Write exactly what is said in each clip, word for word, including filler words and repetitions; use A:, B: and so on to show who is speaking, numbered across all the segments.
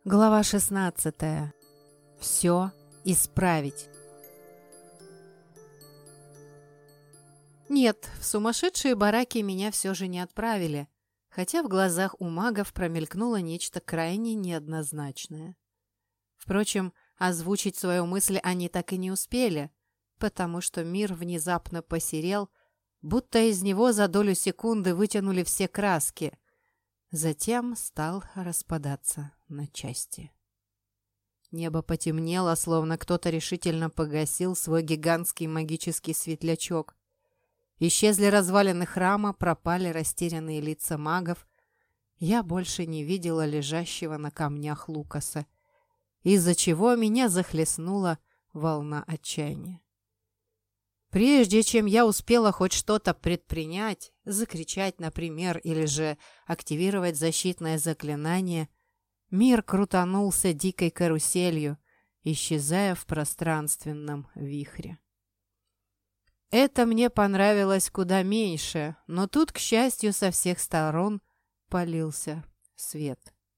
A: Глава шестнадцатая. Все исправить. Нет, в сумасшедшие бараки меня все же не отправили, хотя в глазах у магов промелькнуло нечто крайне неоднозначное. Впрочем, озвучить свою мысль они так и не успели, потому что мир внезапно посерел, будто из него за долю секунды вытянули все краски. Затем стал распадаться на части. Небо потемнело, словно кто-то решительно погасил свой гигантский магический светлячок. Исчезли развалины храма, пропали растерянные лица магов. Я больше не видела лежащего на камнях Лукаса, из-за чего меня захлестнула волна отчаяния. Прежде чем я успела хоть что-то предпринять, закричать, например, или же активировать защитное заклинание, мир крутанулся дикой каруселью, исчезая в пространственном вихре. Это мне понравилось куда меньше, но тут, к счастью, со всех сторон полился свет.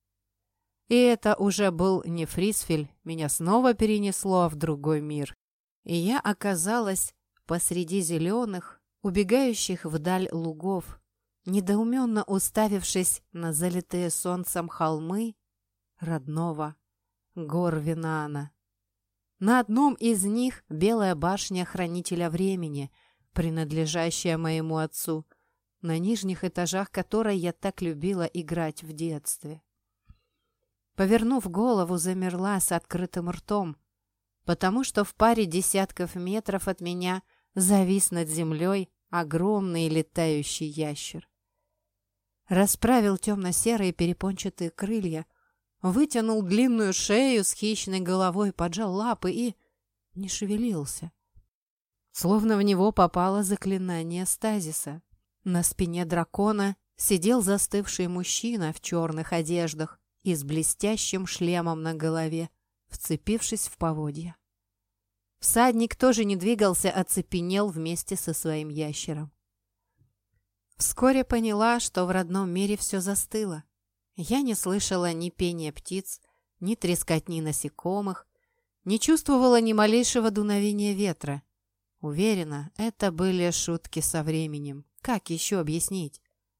A: И это уже был не Фрисфель, меня снова перенесло в другой мир, и я оказалась посреди зеленых, убегающих вдаль лугов, недоуменно уставившись на залитые солнцем холмы родного Гор-Винаана. На одном из них белая башня Хранителя Времени, принадлежащая моему отцу, на нижних этажах которой я так любила играть в детстве. Повернув голову, замерла с открытым ртом, потому что в паре десятков метров от меня завис над землей огромный летающий ящер. Расправил темно-серые перепончатые крылья, вытянул длинную шею с хищной головой, поджал лапы и не шевелился. Словно в него попало заклинание стазиса. На спине дракона сидел застывший мужчина в черных одеждах и с блестящим шлемом на голове, вцепившись в поводья. Всадник тоже не двигался, оцепенел вместе со своим ящером. Вскоре поняла, что в родном мире все застыло. Я не слышала ни пения птиц, ни трескотни насекомых, не чувствовала ни малейшего дуновения ветра. Уверена, это были шутки со временем. Как еще объяснить?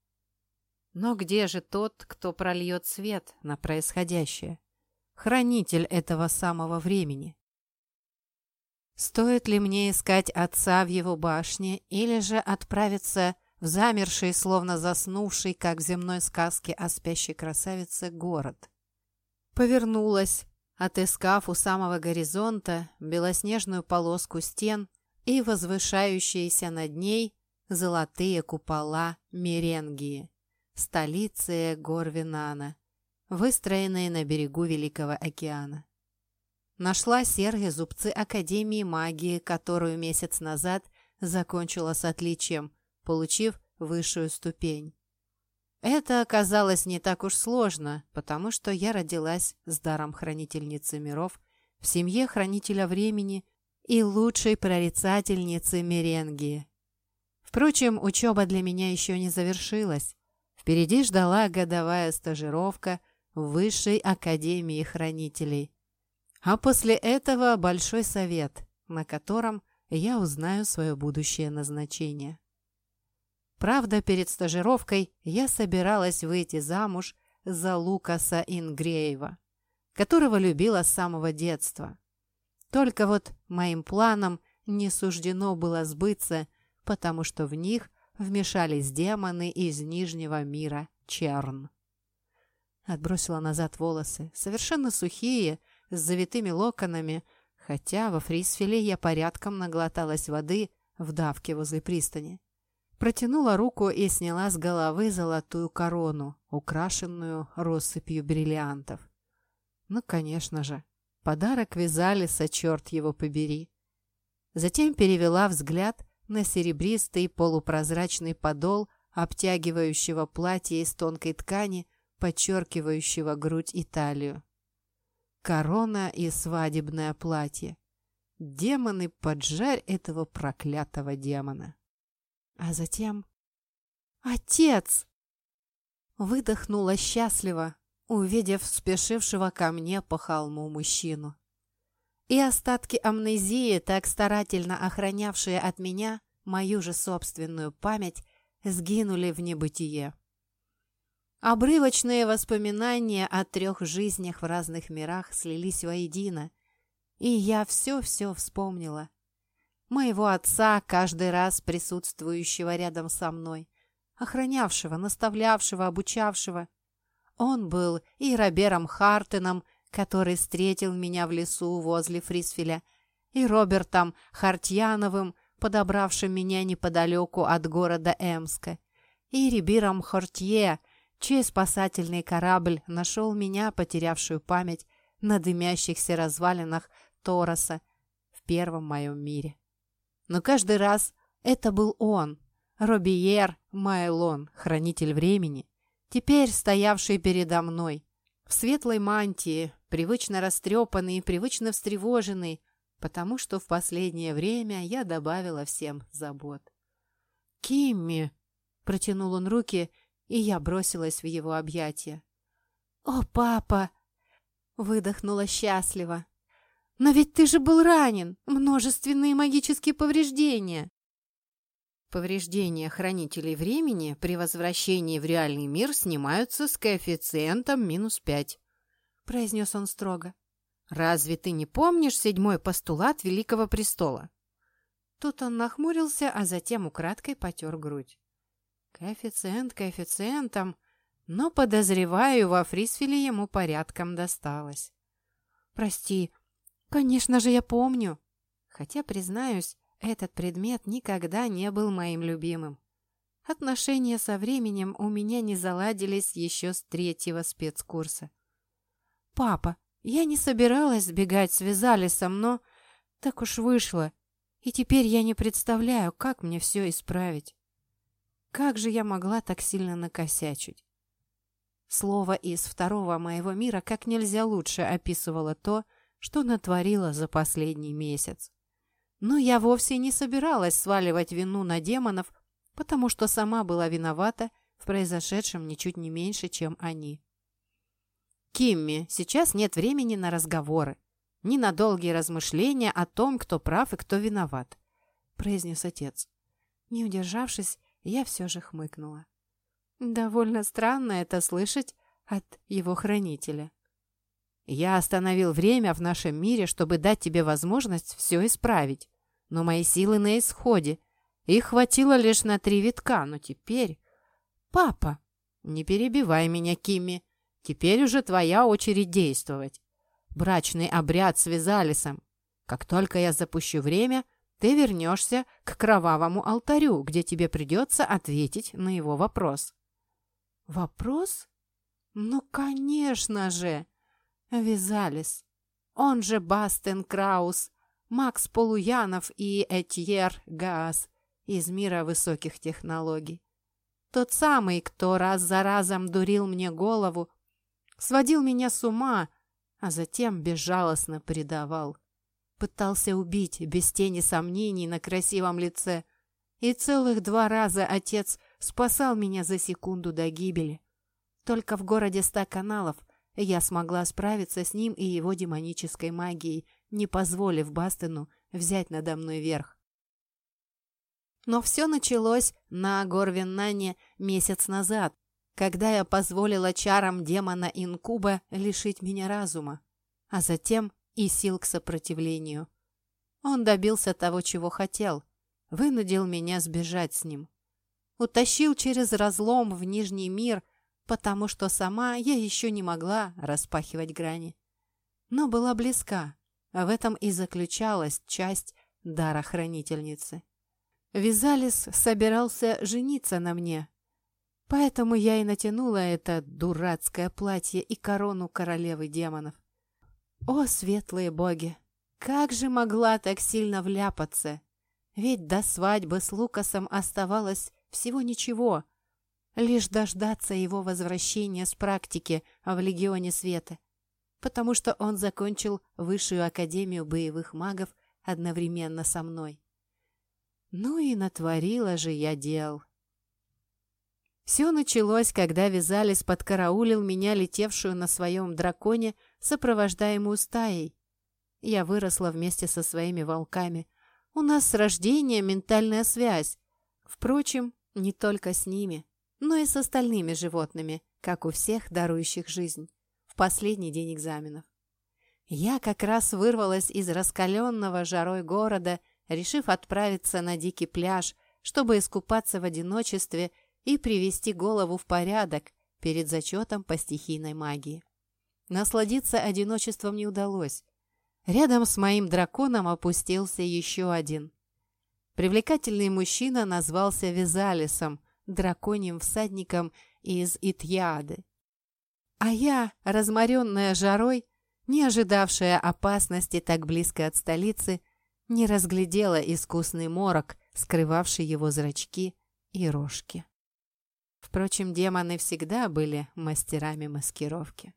A: Но где же тот, кто прольет свет на происходящее? Хранитель этого самого времени. Стоит ли мне искать отца в его башне или же отправиться в замерший, словно заснувший, как в земной сказке о спящей красавице, город? Повернулась, отыскав у самого горизонта белоснежную полоску стен и возвышающиеся над ней золотые купола Меренгии, столицы Гор-Винаана, выстроенные на берегу Великого океана. Нашла серые зубцы Академии магии, которую месяц назад закончила с отличием, получив высшую ступень. Это оказалось не так уж сложно, потому что я родилась с даром хранительницы миров в семье Хранителя Времени и лучшей прорицательницы Меренгии. Впрочем, учеба для меня еще не завершилась. Впереди ждала годовая стажировка в Высшей Академии Хранителей. А после этого большой совет, на котором я узнаю свое будущее назначение. Правда, перед стажировкой я собиралась выйти замуж за Лукаса Ингреева, которого любила с самого детства. Только вот моим планам не суждено было сбыться, потому что в них вмешались демоны из Нижнего мира Черн. Отбросила назад волосы, совершенно сухие, с завитыми локонами, хотя во Фрисфеле я порядком наглоталась воды в давке возле пристани. Протянула руку и сняла с головы золотую корону, украшенную россыпью бриллиантов. Ну, конечно же, подарок Визалиса, черт его побери. Затем перевела взгляд на серебристый полупрозрачный подол обтягивающего платья из тонкой ткани, подчеркивающего грудь и талию. Корона и свадебное платье. Демоны, поджарь этого проклятого демона. А затем... Отец! Выдохнула счастливо, увидев спешившего ко мне по холму мужчину. И остатки амнезии, так старательно охранявшие от меня мою же собственную память, сгинули в небытие. Обрывочные воспоминания о трех жизнях в разных мирах слились воедино, и я все-все вспомнила. Моего отца, каждый раз присутствующего рядом со мной, охранявшего, наставлявшего, обучавшего. Он был и Робером Хартеном, который встретил меня в лесу возле Фрисфеля, и Робертом Хартьяновым, подобравшим меня неподалеку от города Эмска, и Рибиром Хортье, чей спасательный корабль нашел меня, потерявшую память, на дымящихся развалинах Тороса в первом моем мире. Но каждый раз это был он, Робиер Майлон, хранитель времени, теперь стоявший передо мной, в светлой мантии, привычно растрепанный и привычно встревоженный, потому что в последнее время я добавила всем забот. «Кимми!» — протянул он руки, и я бросилась в его объятия. «О, папа!» — выдохнула счастливо. «Но ведь ты же был ранен! Множественные магические повреждения!» Повреждения хранителей времени при возвращении в реальный мир снимаются с коэффициентом минус пять, произнес он строго. «Разве ты не помнишь седьмой постулат Великого Престола?» Тут он нахмурился, а затем украдкой потер грудь. Коэффициент коэффициентом, но, подозреваю, во Фрисфеле ему порядком досталось. «Прости, конечно же, я помню. Хотя, признаюсь, этот предмет никогда не был моим любимым. Отношения со временем у меня не заладились еще с третьего спецкурса. Папа, я не собиралась сбегать с Визалисом, но так уж вышло, и теперь я не представляю, как мне все исправить. Как же я могла так сильно накосячить?» Слово из второго моего мира как нельзя лучше описывало то, что натворила за последний месяц. Но я вовсе не собиралась сваливать вину на демонов, потому что сама была виновата в произошедшем ничуть не меньше, чем они. «Кимми, сейчас нет времени на разговоры, ни на долгие размышления о том, кто прав и кто виноват», — произнес отец. Не удержавшись, я все же хмыкнула. Довольно странно это слышать от его хранителя. «Я остановил время в нашем мире, чтобы дать тебе возможность все исправить. Но мои силы на исходе. Их хватило лишь на три витка, но теперь...» «Папа!» «Не перебивай меня, Кимми. Теперь уже твоя очередь действовать. Брачный обряд с Визалисом. Как только я запущу время, ты вернешься к кровавому алтарю, где тебе придется ответить на его вопрос». «Вопрос? Ну, конечно же! Визалис, он же Бастен Краус, Макс Полуянов и Этьер Гаас из мира высоких технологий. Тот самый, кто раз за разом дурил мне голову, сводил меня с ума, а затем безжалостно предавал. Пытался убить без тени сомнений на красивом лице, и целых два раза отец спасал меня за секунду до гибели. Только в городе ста каналов я смогла справиться с ним и его демонической магией, не позволив Бастену взять надо мной верх. Но все началось на Горвиннане месяц назад, когда я позволила чарам демона Инкуба лишить меня разума, а затем и сил к сопротивлению. Он добился того, чего хотел, вынудил меня сбежать с ним. Утащил через разлом в Нижний мир, потому что сама я еще не могла распахивать грани. Но была близка, а в этом и заключалась часть дара хранительницы. Визалис собирался жениться на мне, поэтому я и натянула это дурацкое платье и корону королевы демонов. О, светлые боги! Как же могла так сильно вляпаться? Ведь до свадьбы с Лукасом оставалось всего ничего, лишь дождаться его возвращения с практики в Легионе Света, потому что он закончил Высшую Академию боевых магов одновременно со мной. Ну и натворила же я дел. Все началось, когда Визалис подкараулил меня, летевшую на своем драконе, сопровождаемую стаей. Я выросла вместе со своими волками. У нас с рождения ментальная связь. Впрочем, не только с ними, но и с остальными животными, как у всех дарующих жизнь, в последний день экзаменов. Я как раз вырвалась из раскаленного жарой города, решив отправиться на дикий пляж, чтобы искупаться в одиночестве и привести голову в порядок перед зачетом по стихийной магии. Насладиться одиночеством не удалось. Рядом с моим драконом опустился еще один. Привлекательный мужчина назвался Визалисом, драконьим всадником из Итьяды. А я, разморенная жарой, не ожидавшая опасности так близко от столицы, не разглядела искусный морок, скрывавший его зрачки и рожки. Впрочем, демоны всегда были мастерами маскировки.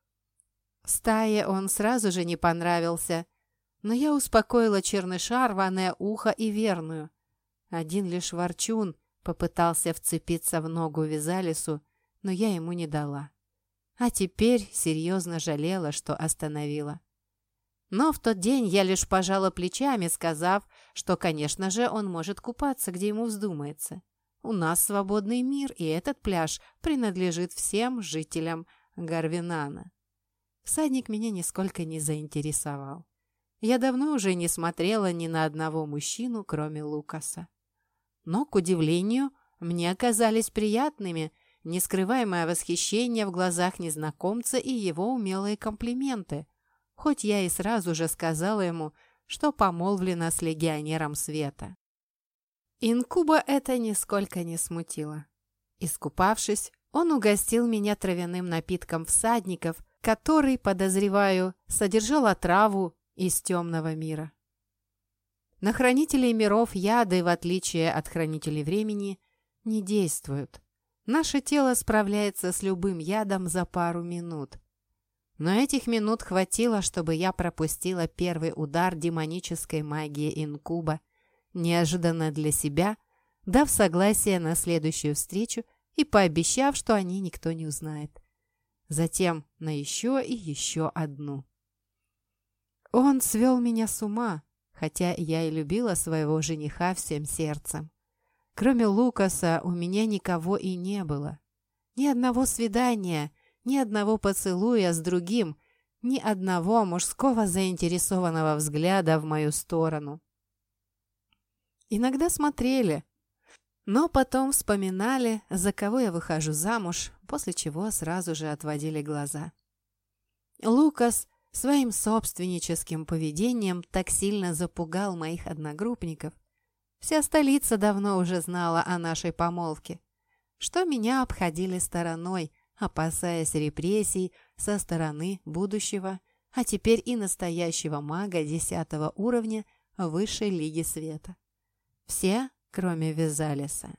A: Стае он сразу же не понравился, но я успокоила черныша, рваное ухо и верную. Один лишь ворчун попытался вцепиться в ногу Визалису, но я ему не дала. А теперь серьезно жалела, что остановила. Но в тот день я лишь пожала плечами, сказав, что, конечно же, он может купаться, где ему вздумается. У нас свободный мир, и этот пляж принадлежит всем жителям Гарвинана. Всадник меня нисколько не заинтересовал. Я давно уже не смотрела ни на одного мужчину, кроме Лукаса. Но, к удивлению, мне оказались приятными нескрываемое восхищение в глазах незнакомца и его умелые комплименты, хоть я и сразу же сказала ему, что помолвлена с легионером света. Инкуба это нисколько не смутило. Искупавшись, он угостил меня травяным напитком всадников, который, подозреваю, содержал отраву из темного мира. На хранителей миров яды, в отличие от хранителей времени, не действуют. Наше тело справляется с любым ядом за пару минут. Но этих минут хватило, чтобы я пропустила первый удар демонической магии инкуба, неожиданно для себя, дав согласие на следующую встречу и пообещав, что о ней никто не узнает. Затем на еще и еще одну. Он свел меня с ума, хотя я и любила своего жениха всем сердцем. Кроме Лукаса у меня никого и не было. Ни одного свидания, ни одного поцелуя с другим, ни одного мужского заинтересованного взгляда в мою сторону. Иногда смотрели, но потом вспоминали, за кого я выхожу замуж, после чего сразу же отводили глаза. Лукас своим собственническим поведением так сильно запугал моих одногруппников. Вся столица давно уже знала о нашей помолвке, что меня обходили стороной, опасаясь репрессий со стороны будущего, а теперь и настоящего мага десятого уровня Высшей Лиги Света. Все, кроме Визалиса.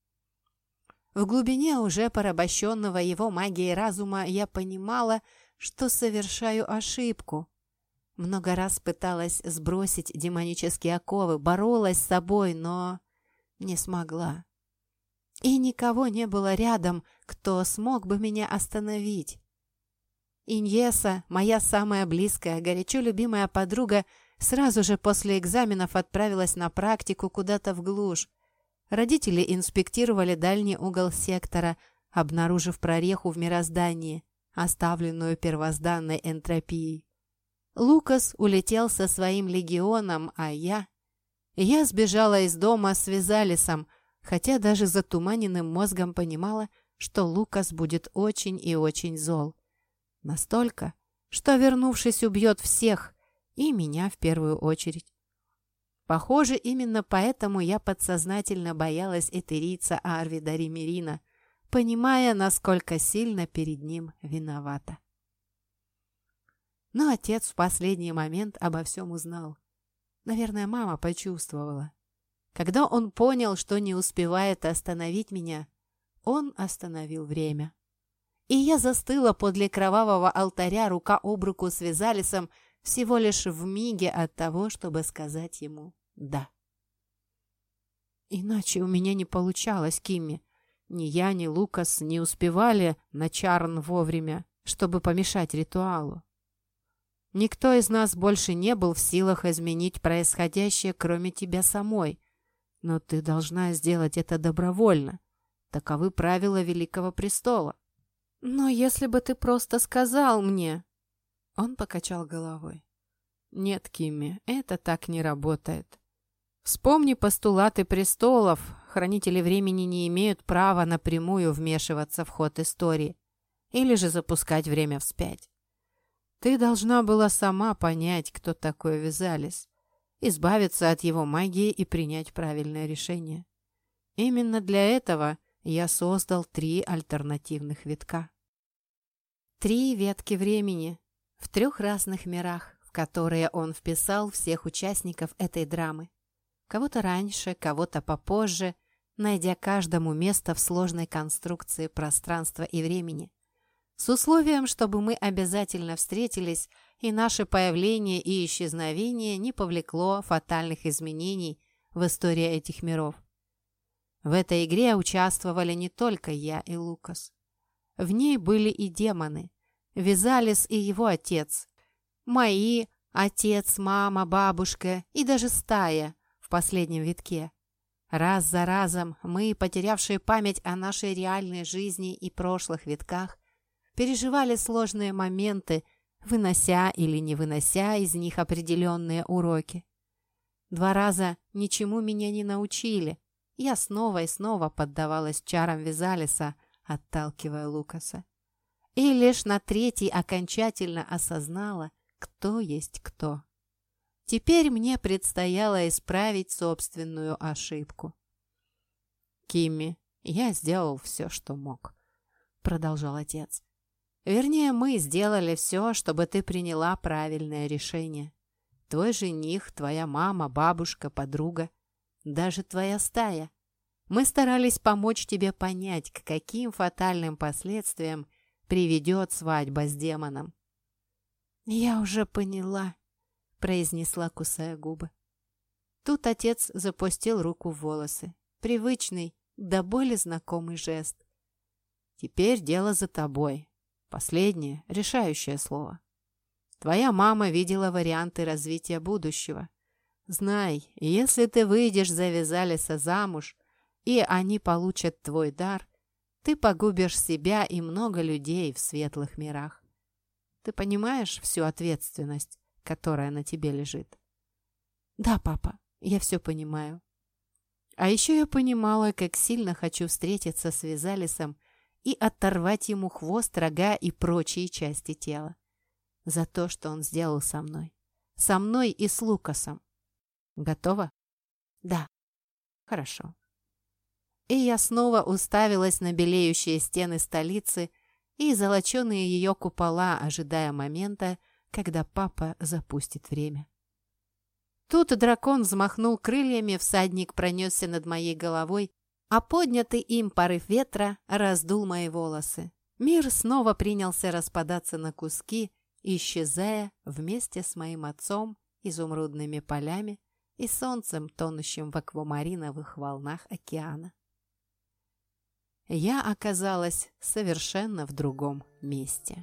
A: В глубине уже порабощенного его магией разума я понимала, что совершаю ошибку. Много раз пыталась сбросить демонические оковы, боролась с собой, но не смогла. И никого не было рядом, кто смог бы меня остановить. Иньеса, моя самая близкая, горячо любимая подруга, сразу же после экзаменов отправилась на практику куда-то в глушь. Родители инспектировали дальний угол сектора, обнаружив прореху в мироздании, оставленную первозданной энтропией. Лукас улетел со своим легионом, а я... Я сбежала из дома с Визалисом, хотя даже затуманенным мозгом понимала, что Лукас будет очень и очень зол. Настолько, что, вернувшись, убьет всех, и меня в первую очередь. Похоже, именно поэтому я подсознательно боялась этерийца Арвида Ремерина, понимая, насколько сильно перед ним виновата. Но отец в последний момент обо всем узнал. Наверное, мама почувствовала. Когда он понял, что не успевает остановить меня, он остановил время. И я застыла подле кровавого алтаря рука об руку с Визалисом всего лишь в миге от того, чтобы сказать ему «да». Иначе у меня не получалось, Кимми. Ни я, ни Лукас не успевали на Чарн вовремя, чтобы помешать ритуалу. Никто из нас больше не был в силах изменить происходящее, кроме тебя самой. Но ты должна сделать это добровольно. Таковы правила Великого Престола. Но если бы ты просто сказал мне... Он покачал головой. Нет, Кимми, это так не работает. Вспомни постулаты престолов. Хранители времени не имеют права напрямую вмешиваться в ход истории или же запускать время вспять. Ты должна была сама понять, кто такой Визалис, избавиться от его магии и принять правильное решение. Именно для этого я создал три альтернативных витка. Три ветки времени в трех разных мирах, в которые он вписал всех участников этой драмы. Кого-то раньше, кого-то попозже, найдя каждому место в сложной конструкции пространства и времени. С условием, чтобы мы обязательно встретились, и наше появление и исчезновение не повлекло фатальных изменений в истории этих миров. В этой игре участвовали не только я и Лукас. В ней были и демоны, Визалис и его отец, мои, отец, мама, бабушка и даже стая в последнем витке. Раз за разом мы, потерявшие память о нашей реальной жизни и прошлых витках, переживали сложные моменты, вынося или не вынося из них определенные уроки. Два раза ничему меня не научили. Я снова и снова поддавалась чарам Визалиса, отталкивая Лукаса. И лишь на третий окончательно осознала, кто есть кто. Теперь мне предстояло исправить собственную ошибку. «Кимми, я сделал все, что мог», — продолжал отец. «Вернее, мы сделали все, чтобы ты приняла правильное решение. Твой жених, твоя мама, бабушка, подруга, даже твоя стая. Мы старались помочь тебе понять, к каким фатальным последствиям приведет свадьба с демоном». «Я уже поняла», — произнесла, кусая губы. Тут отец запустил руку в волосы. Привычный, до боли знакомый жест. «Теперь дело за тобой. Последнее, решающее слово. Твоя мама видела варианты развития будущего. Знай, если ты выйдешь за Визалиса замуж, и они получат твой дар, ты погубишь себя и много людей в светлых мирах. Ты понимаешь всю ответственность, которая на тебе лежит?» «Да, папа, я все понимаю». А еще я понимала, как сильно хочу встретиться с Визалисом и оторвать ему хвост, рога и прочие части тела. За то, что он сделал со мной. Со мной и с Лукасом. Готова? Да. Хорошо. И я снова уставилась на белеющие стены столицы и золоченые ее купола, ожидая момента, когда папа запустит время. Тут дракон взмахнул крыльями, всадник пронесся над моей головой, а поднятый им порыв ветра раздул мои волосы. Мир снова принялся распадаться на куски, исчезая вместе с моим отцом, изумрудными полями и солнцем, тонущим в аквамариновых волнах океана. Я оказалась совершенно в другом месте.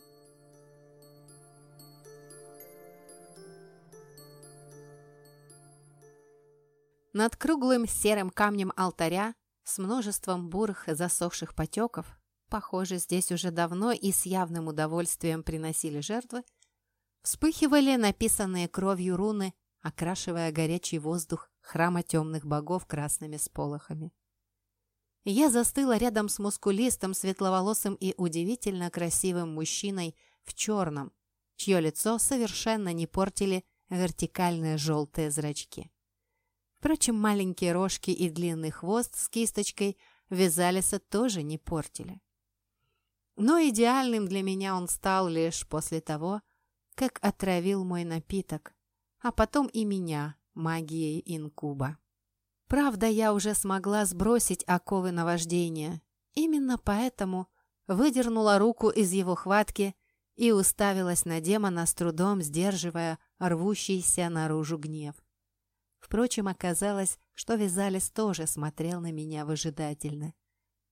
A: Над круглым серым камнем алтаря с множеством бурых засохших потеков, похоже, здесь уже давно и с явным удовольствием приносили жертвы, вспыхивали написанные кровью руны, окрашивая горячий воздух храма темных богов красными сполохами. Я застыла рядом с мускулистым, светловолосым и удивительно красивым мужчиной в черном, чье лицо совершенно не портили вертикальные желтые зрачки. Впрочем, маленькие рожки и длинный хвост с кисточкой Визалиса тоже не портили. Но идеальным для меня он стал лишь после того, как отравил мой напиток, а потом и меня магией инкуба. Правда, я уже смогла сбросить оковы наваждения. Именно поэтому выдернула руку из его хватки и уставилась на демона, с трудом сдерживая рвущийся наружу гнев. Впрочем, оказалось, что Визалис тоже смотрел на меня выжидательно.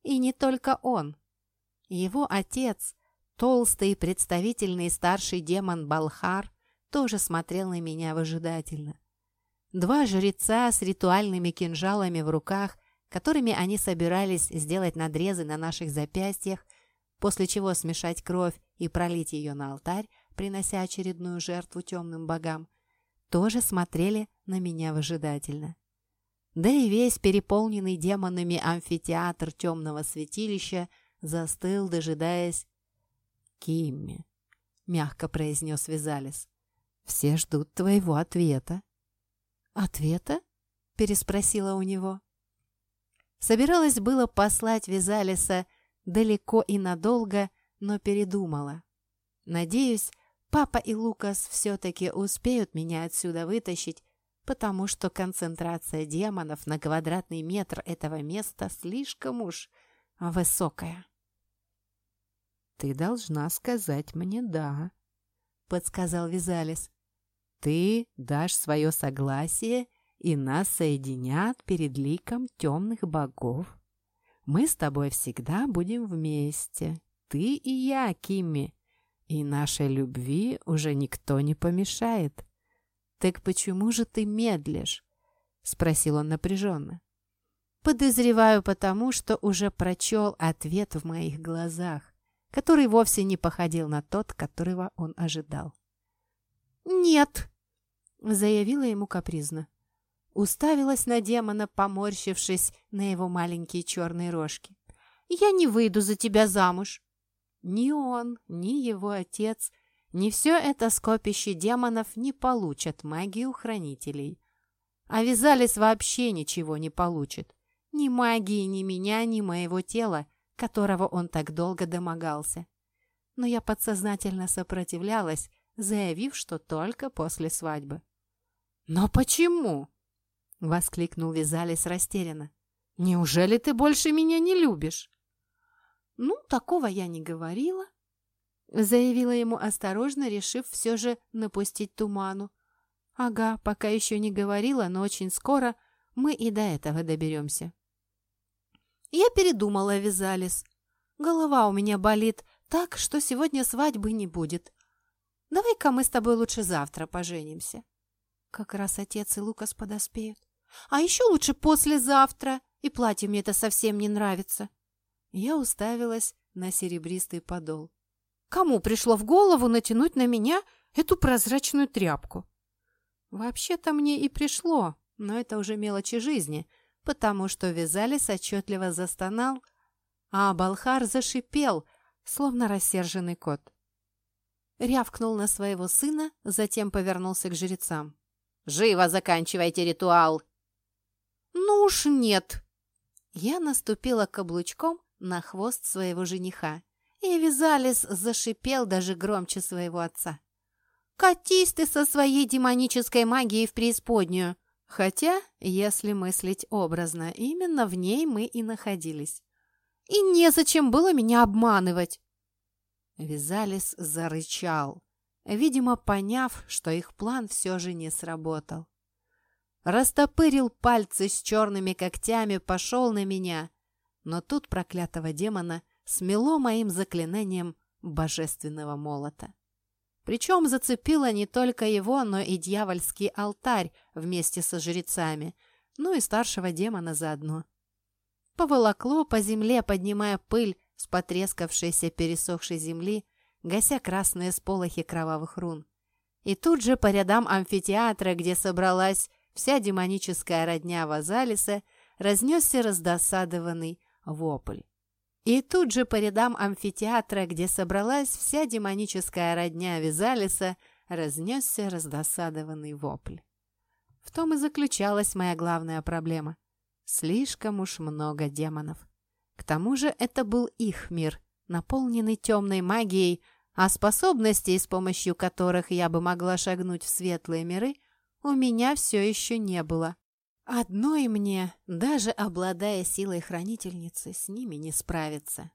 A: И не только он. Его отец, толстый и представительный старший демон Балхар, тоже смотрел на меня выжидательно. Два жреца с ритуальными кинжалами в руках, которыми они собирались сделать надрезы на наших запястьях, после чего смешать кровь и пролить ее на алтарь, принося очередную жертву темным богам, тоже смотрели на меня выжидательно. Да и весь переполненный демонами амфитеатр темного святилища застыл, дожидаясь «Кимми», — мягко произнес Визалис, — «все ждут твоего ответа». «Ответа?» — переспросила у него. Собиралась было послать Визалиса далеко и надолго, но передумала. Надеюсь, папа и Лукас все-таки успеют меня отсюда вытащить, потому что концентрация демонов на квадратный метр этого места слишком уж высокая. «Ты должна сказать мне «да», — подсказал Визалис. «Ты дашь свое согласие, и нас соединят перед ликом темных богов. Мы с тобой всегда будем вместе, ты и я, Кимми, и нашей любви уже никто не помешает». «Так почему же ты медлишь?» — спросил он напряженно. «Подозреваю потому, что уже прочел ответ в моих глазах, который вовсе не походил на тот, которого он ожидал». «Нет!» — заявила ему капризно. Уставилась на демона, поморщившись на его маленькие черные рожки. «Я не выйду за тебя замуж!» Ни он, ни его отец, ни все это скопище демонов не получат магию хранителей. А Визалис вообще ничего не получит. Ни магии, ни меня, ни моего тела, которого он так долго домогался. Но я подсознательно сопротивлялась, заявив, что только после свадьбы. «Но почему?» — воскликнул Визалис растерянно. «Неужели ты больше меня не любишь?» «Ну, такого я не говорила», — заявила ему осторожно, решив все же напустить туману. «Ага, пока еще не говорила, но очень скоро мы и до этого доберемся». Я передумала, Визалис. Голова у меня болит так, что сегодня свадьбы не будет. Давай-ка мы с тобой лучше завтра поженимся. Как раз отец и Лукас подоспеют. А еще лучше послезавтра, и платье мне это совсем не нравится. Я уставилась на серебристый подол. Кому пришло в голову натянуть на меня эту прозрачную тряпку? Вообще-то мне и пришло, но это уже мелочи жизни, потому что Визалис отчетливо застонал, а Балхар зашипел, словно рассерженный кот. Рявкнул на своего сына, затем повернулся к жрецам. «Живо заканчивайте ритуал!» «Ну уж нет!» Я наступила каблучком на хвост своего жениха, и Визалис зашипел даже громче своего отца. «Катись ты со своей демонической магией в преисподнюю!» Хотя, если мыслить образно, именно в ней мы и находились. «И незачем было меня обманывать!» Визалис зарычал, видимо, поняв, что их план все же не сработал. Растопырил пальцы с черными когтями, пошел на меня, но тут проклятого демона смело моим заклинанием божественного молота. Причем зацепило не только его, но и дьявольский алтарь вместе со жрецами, ну и старшего демона заодно. Поволокло по земле, поднимая пыль с потрескавшейся пересохшей земли, гася красные сполохи кровавых рун. И тут же по рядам амфитеатра, где собралась вся демоническая родня Вазалиса, разнесся раздосадованный вопль. И тут же по рядам амфитеатра, где собралась вся демоническая родня Визалиса, разнесся раздосадованный вопль. В том и заключалась моя главная проблема. Слишком уж много демонов. К тому же это был их мир, наполненный темной магией, а способностей, с помощью которых я бы могла шагнуть в светлые миры, у меня все еще не было. Одной мне, даже обладая силой хранительницы, с ними не справиться.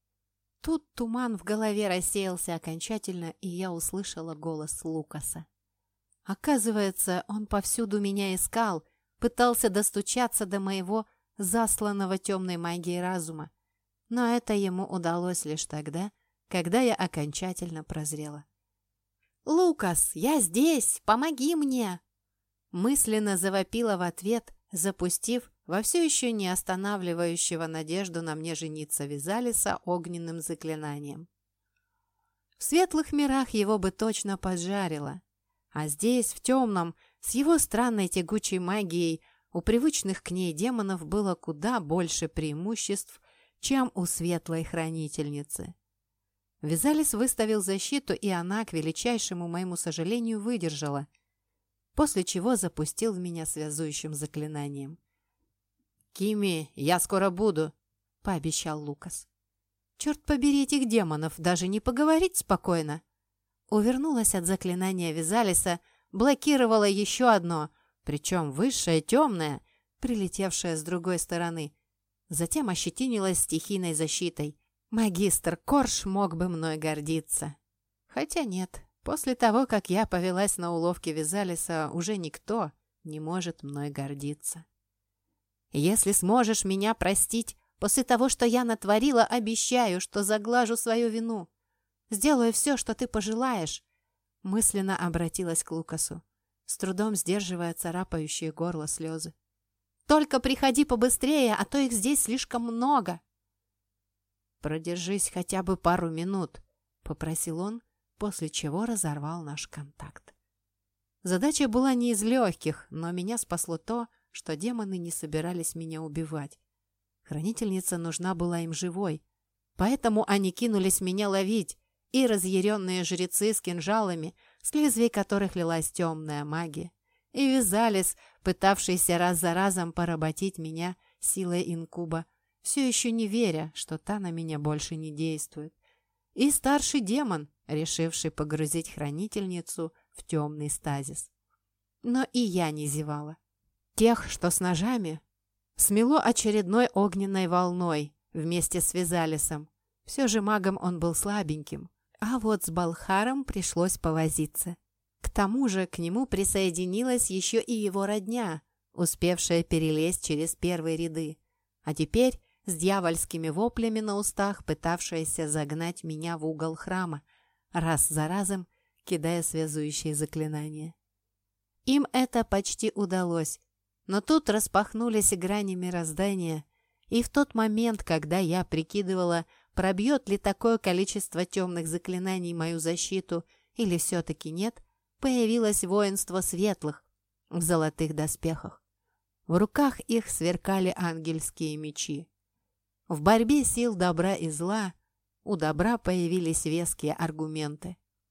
A: Тут туман в голове рассеялся окончательно, и я услышала голос Лукаса. Оказывается, он повсюду меня искал, пытался достучаться до моего засланного темной магией разума, Но это ему удалось лишь тогда, когда я окончательно прозрела. «Лукас, я здесь! Помоги мне!» Мысленно завопила в ответ, запустив во все еще не останавливающего надежду на мне жениться Визалиса огненным заклинанием. В светлых мирах его бы точно поджарило, а здесь, в темном, с его странной тягучей магией, у привычных к ней демонов было куда больше преимуществ, чем у светлой хранительницы. Визалис выставил защиту, и она, к величайшему моему сожалению, выдержала, после чего запустил в меня связующим заклинанием. «Кимми, я скоро буду», — пообещал Лукас. «Черт побери этих демонов, даже не поговорить спокойно». Увернулась от заклинания Визалиса, блокировала еще одно, причем высшее, темное, прилетевшее с другой стороны. Затем ощетинилась стихийной защитой. Магистр Корж мог бы мной гордиться. Хотя нет, после того, как я повелась на уловки Визалиса, уже никто не может мной гордиться. «Если сможешь меня простить, после того, что я натворила, обещаю, что заглажу свою вину. Сделаю все, что ты пожелаешь», — мысленно обратилась к Лукасу, с трудом сдерживая царапающие горло слезы. «Только приходи побыстрее, а то их здесь слишком много». «Продержись хотя бы пару минут», — попросил он, после чего разорвал наш контакт. Задача была не из легких, но меня спасло то, что демоны не собирались меня убивать. Хранительница нужна была им живой, поэтому они кинулись меня ловить, и разъяренные жрецы с кинжалами, с лезвий которых лилась темная магия, и Визалис, пытавшийся раз за разом поработить меня силой инкуба, все еще не веря, что та на меня больше не действует, и старший демон, решивший погрузить хранительницу в темный стазис. Но и я не зевала. Тех, что с ножами, смело очередной огненной волной вместе с Визалисом. Все же магом он был слабеньким, а вот с Балхаром пришлось повозиться. К тому же к нему присоединилась еще и его родня, успевшая перелезть через первые ряды, а теперь с дьявольскими воплями на устах пытавшаяся загнать меня в угол храма, раз за разом кидая связующие заклинания. Им это почти удалось, но тут распахнулись грани мироздания, и в тот момент, когда я прикидывала, пробьет ли такое количество темных заклинаний мою защиту или все-таки нет, появилось воинство светлых в золотых доспехах. В руках их сверкали ангельские мечи. В борьбе сил добра и зла у добра появились веские аргументы.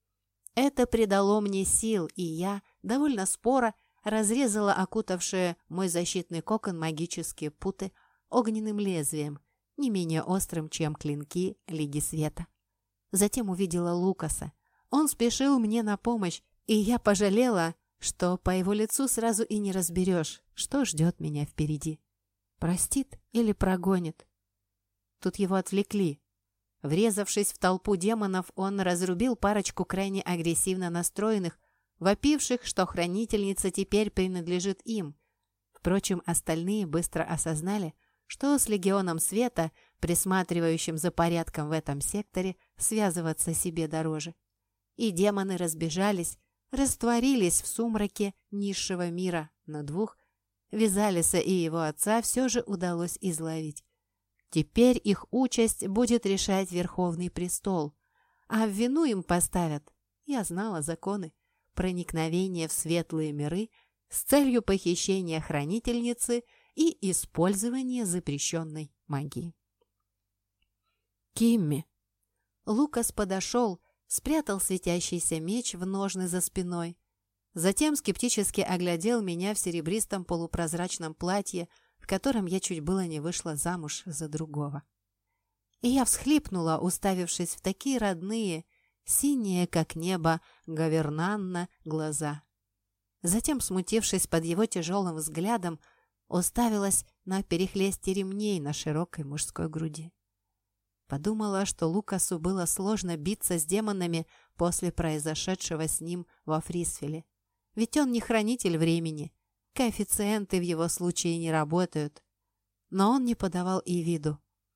A: Это придало мне сил, и я довольно споро разрезала окутавшие мой защитный кокон магические путы огненным лезвием, не менее острым, чем клинки Лиги Света. Затем увидела Лукаса. Он спешил мне на помощь, и я пожалела, что по его лицу сразу и не разберешь, что ждет меня впереди. Простит или прогонит. Тут его отвлекли. Врезавшись в толпу демонов, он разрубил парочку крайне агрессивно настроенных, вопивших, что хранительница теперь принадлежит им. Впрочем, остальные быстро осознали, что с Легионом Света, присматривающим за порядком в этом секторе, связываться себе дороже. И демоны разбежались, растворились в сумраке низшего мира, но двух, Визалиса и его отца, все же удалось изловить. Теперь их участь будет решать Верховный Престол, а в вину им поставят, я знала законы, проникновение в светлые миры с целью похищения хранительницы и использования запрещенной магии. «Кимми!» Лукас подошел, спрятал светящийся меч в ножны за спиной, затем скептически оглядел меня в серебристом полупрозрачном платье, в котором я чуть было не вышла замуж за другого. И я всхлипнула, уставившись в такие родные, синие, как небо, Гавернанна, глаза. Затем, смутившись под его тяжелым взглядом, уставилась на перехлестье ремней на широкой мужской груди. Подумала, что Лукасу было сложно биться с демонами после произошедшего с ним во Фрисфеле. Ведь он не хранитель времени, коэффициенты в его случае не работают. Но он не подавал и виду.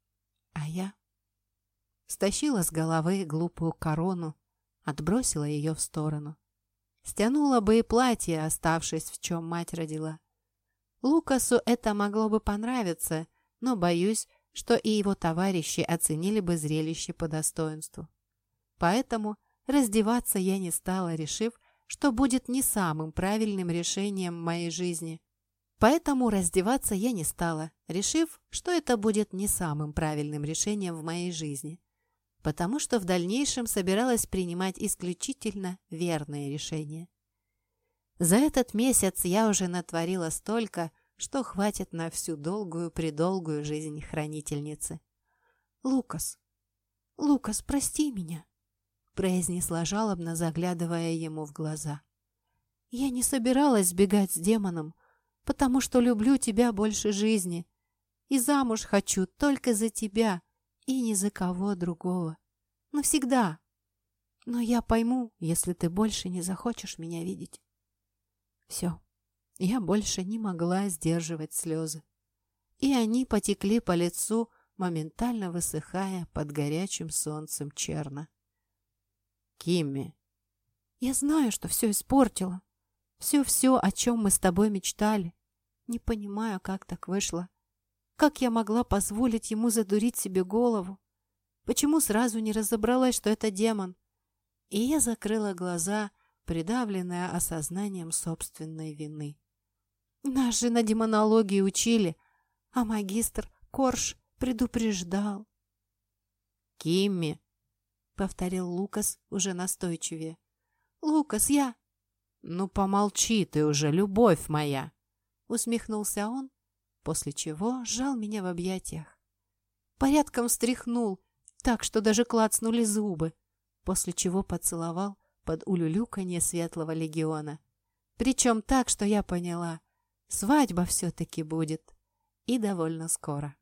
A: А я стащила с головы глупую корону, отбросила ее в сторону. Стянула бы и платье, оставшись, в чем мать родила. Лукасу это могло бы понравиться, но боюсь, что и его товарищи оценили бы зрелище по достоинству. Поэтому раздеваться я не стала, решив, что будет не самым правильным решением в моей жизни. Поэтому раздеваться я не стала, решив, что это будет не самым правильным решением в моей жизни. Потому что в дальнейшем собиралась принимать исключительно верные решения. За этот месяц я уже натворила столько, что хватит на всю долгую-предолгую жизнь хранительницы. «Лукас, Лукас, прости меня», — произнесла жалобно, заглядывая ему в глаза. «Я не собиралась сбегать с демоном, потому что люблю тебя больше жизни, и замуж хочу только за тебя и ни за кого другого. Навсегда. Но я пойму, если ты больше не захочешь меня видеть». Все. Я больше не могла сдерживать слезы. И они потекли по лицу, моментально высыхая под горячим солнцем черно. «Кимми!» «Я знаю, что все испортила. Все-все, о чем мы с тобой мечтали. Не понимаю, как так вышло. Как я могла позволить ему задурить себе голову? Почему сразу не разобралась, что это демон?» И я закрыла глаза, придавленная осознанием собственной вины. Нас же на демонологии учили, а магистр Корж предупреждал. «Кимми!» — повторил Лукас уже настойчивее. «Лукас, я...» «Ну, помолчи ты уже, любовь моя!» — усмехнулся он, после чего сжал меня в объятиях. Порядком встряхнул, так что даже клацнули зубы, после чего поцеловал под улюлюканье Светлого Легиона. Причем так, что я поняла, свадьба все-таки будет, и довольно скоро.